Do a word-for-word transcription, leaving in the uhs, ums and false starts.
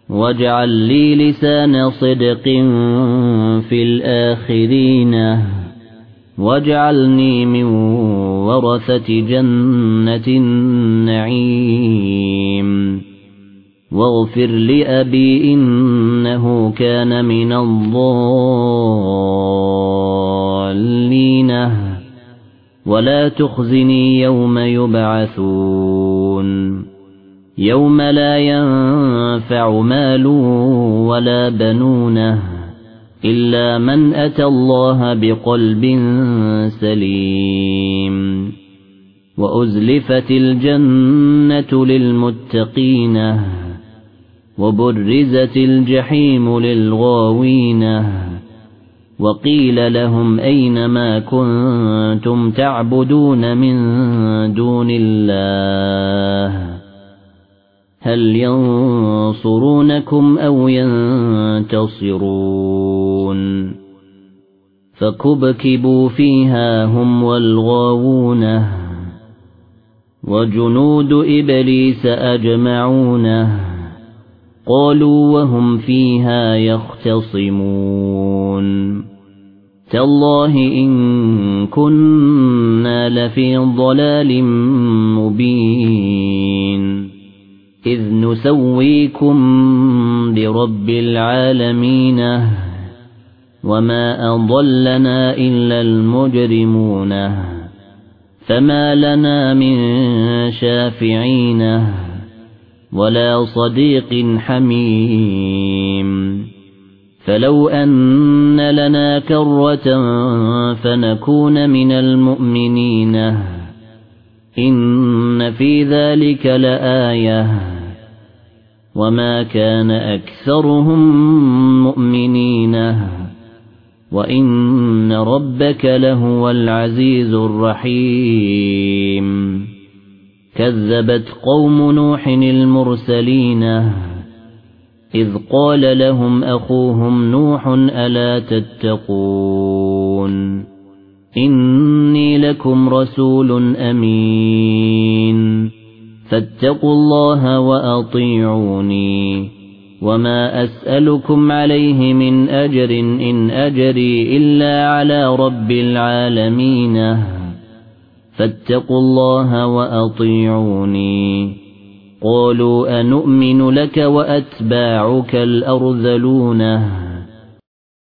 واجعل لي لسان صدق في الآخرين واجعلني من ورثة جنة النعيم واغفر لأبي إنه كان من الضالين ولا تخزني يوم يبعثون يوم لا ينفع مال ولا بنون إلا من أتى الله بقلب سليم وأزلفت الجنة للمتقين وبرزت الجحيم للغاوين وقيل لهم أين ما كنتم تعبدون من دون الله هل ينصرونكم أو ينتصرون فكبكبوا فيها هم والغاوون وجنود إبليس أجمعون قالوا وهم فيها يختصمون تالله إن كنا لفي ضلال مبين إذ نسويكم برب العالمين وما أضلنا إلا المجرمون فما لنا من شافعين ولا صديق حميم فلو أن لنا كرة فنكون من المؤمنين إن في ذلك لآية وما كان أكثرهم مؤمنين وإن ربك لهو العزيز الرحيم كذبت قوم نوح المرسلين إذ قال لهم أخوهم نوح ألا تتقون إني لكم رسول أمين فاتقوا الله وأطيعوني وما أسألكم عليه من أجر إن أجري إلا على رب العالمين فاتقوا الله وأطيعوني قالوا أنؤمن لك وأتباعك الأرذلون